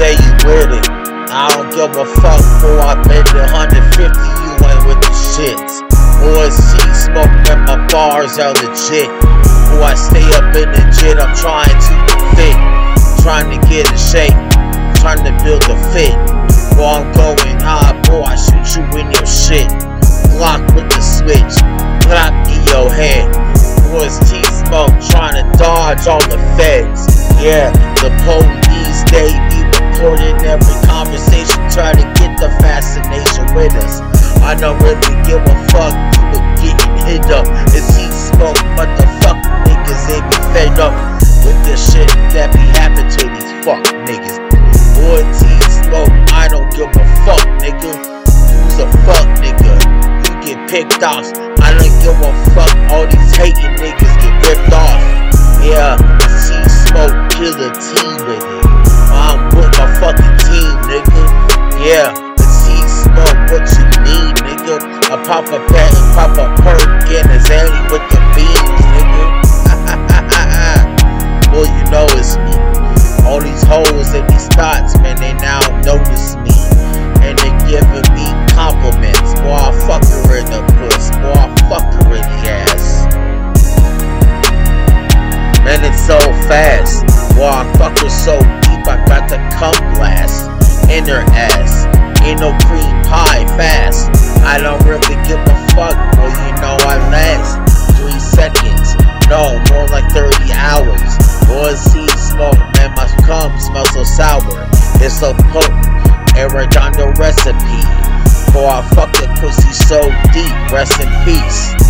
say you with it. I don't give a fuck, boy. I bet the 150 you ain't with the shits. Boy, see smoke when my bars are legit. Boy, I stay up in the jet. I'm trying to fit, trying to get in shape, trying to build a fit. Boy, I'm going high, boy. I shoot you in your shit. Block with the switch, clap in your head. Boys T-Smoke trying to dodge all the feds. Yeah, the police, they be recording every conversation, try to get the fascination with us. I don't really give a fuck, you were getting hit up. It's T-Smoke, but the fuck niggas, they be fed up with the shit that be happening to these fuck niggas. Boy T-Smoke, I don't give a fuck, nigga. Who's a fuck nigga? You get picked off. I don't give a fuck, all these hating niggas get ripped off. Yeah, T-Smoke kill a team with it. I'm with my fucking team, nigga. Yeah, T-Smoke, what you need, nigga? I pop a bat and pop a perk in his alley with the beams, nigga. Well, you know it's me. All these hoes and these thoughts, man, they now notice me. And they giving me compliments. Boy, I fuck her in the puss. Boy, I fuck her in the ass. Man, it's so fast. Boy, I fuck her so deep, I got the cum blast in her ass. Ain't no cream pie fast. I don't really give a fuck. Well, you know I last 3 seconds. No, more like 30 hours. Boy, T-Smoke, man, my cum smells so sour. It's so potent. Arredondo recipe. Boy, I fuck the pussy so deep. Rest in peace.